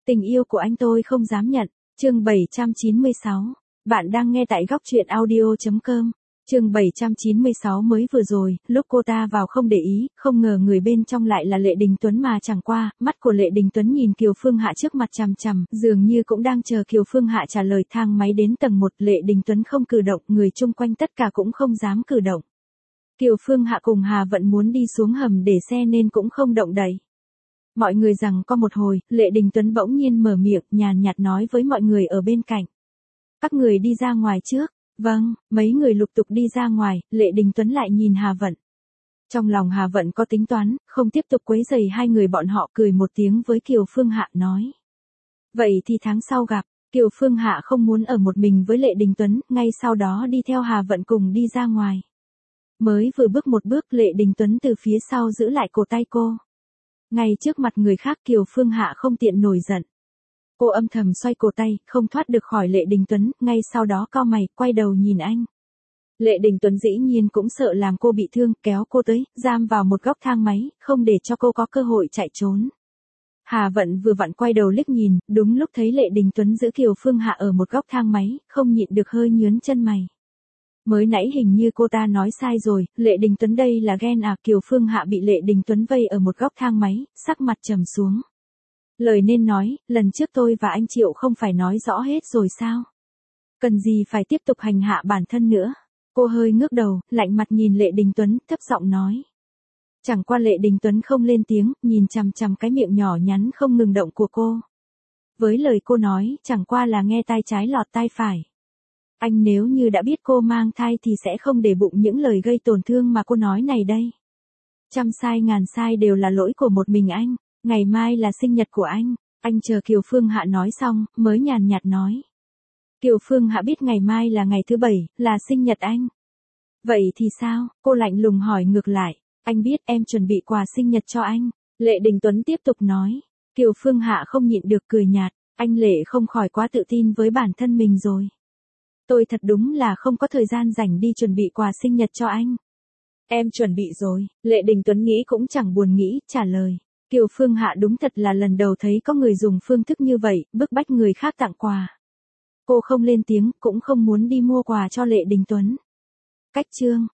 Tình yêu của anh tôi không dám nhận. Chương 796. Bạn đang nghe tại góc truyện audio.com. Chương 796 mới vừa rồi, lúc cô ta vào không để ý, không ngờ người bên trong lại là Lệ Đình Tuấn mà chẳng qua, mắt của Lệ Đình Tuấn nhìn Kiều Phương Hạ trước mặt chằm chằm, dường như cũng đang chờ Kiều Phương Hạ trả lời. Thang máy đến tầng 1, Lệ Đình Tuấn không cử động, người chung quanh tất cả cũng không dám cử động. Kiều Phương Hạ cùng Hà Vận muốn đi xuống hầm để xe nên cũng không động đậy. Mọi người rằng có một hồi, Lệ Đình Tuấn bỗng nhiên mở miệng, nhàn nhạt nói với mọi người ở bên cạnh. Các người đi ra ngoài trước. Vâng, mấy người lục tục đi ra ngoài, Lệ Đình Tuấn lại nhìn Hà Vận. Trong lòng Hà Vận có tính toán, không tiếp tục quấy rầy hai người bọn họ, cười một tiếng với Kiều Phương Hạ nói. Vậy thì tháng sau gặp. Kiều Phương Hạ không muốn ở một mình với Lệ Đình Tuấn, ngay sau đó đi theo Hà Vận cùng đi ra ngoài. Mới vừa bước một bước, Lệ Đình Tuấn từ phía sau giữ lại cổ tay cô. Ngay trước mặt người khác, Kiều Phương Hạ không tiện nổi giận. Cô âm thầm xoay cổ tay, không thoát được khỏi Lệ Đình Tuấn, ngay sau đó cau mày, quay đầu nhìn anh. Lệ Đình Tuấn dĩ nhiên cũng sợ làm cô bị thương, kéo cô tới, giam vào một góc thang máy, không để cho cô có cơ hội chạy trốn. Hà Vận vừa vặn quay đầu liếc nhìn, đúng lúc thấy Lệ Đình Tuấn giữ Kiều Phương Hạ ở một góc thang máy, không nhịn được hơi nhướng chân mày. Mới nãy hình như cô ta nói sai rồi, Lệ Đình Tuấn đây là ghen à? Kiều Phương Hạ bị Lệ Đình Tuấn vây ở một góc thang máy, sắc mặt trầm xuống. Lời nên nói, lần trước tôi và anh Triệu không phải nói rõ hết rồi sao? Cần gì phải tiếp tục hành hạ bản thân nữa? Cô hơi ngước đầu, lạnh mặt nhìn Lệ Đình Tuấn, thấp giọng nói. Chẳng qua Lệ Đình Tuấn không lên tiếng, nhìn chằm chằm cái miệng nhỏ nhắn không ngừng động của cô. Với lời cô nói, chẳng qua là nghe tai trái lọt tai phải. Anh nếu như đã biết cô mang thai thì sẽ không để bụng những lời gây tổn thương mà cô nói này đây. Trăm sai ngàn sai đều là lỗi của một mình anh. Ngày mai là sinh nhật của anh chờ Kiều Phương Hạ nói xong, mới nhàn nhạt nói. Kiều Phương Hạ biết ngày mai là ngày thứ 7, là sinh nhật anh. Vậy thì sao? Cô lạnh lùng hỏi ngược lại. Anh biết em chuẩn bị quà sinh nhật cho anh. Lệ Đình Tuấn tiếp tục nói. Kiều Phương Hạ không nhịn được cười nhạt. Anh Lệ không khỏi quá tự tin với bản thân mình rồi. Tôi thật đúng là không có thời gian rảnh đi chuẩn bị quà sinh nhật cho anh. Em chuẩn bị rồi. Lệ Đình Tuấn nghĩ cũng chẳng buồn nghĩ, trả lời. Kiều Phương Hạ đúng thật là lần đầu thấy có người dùng phương thức như vậy, bức bách người khác tặng quà. Cô không lên tiếng, cũng không muốn đi mua quà cho Lệ Đình Tuấn. Cách chương.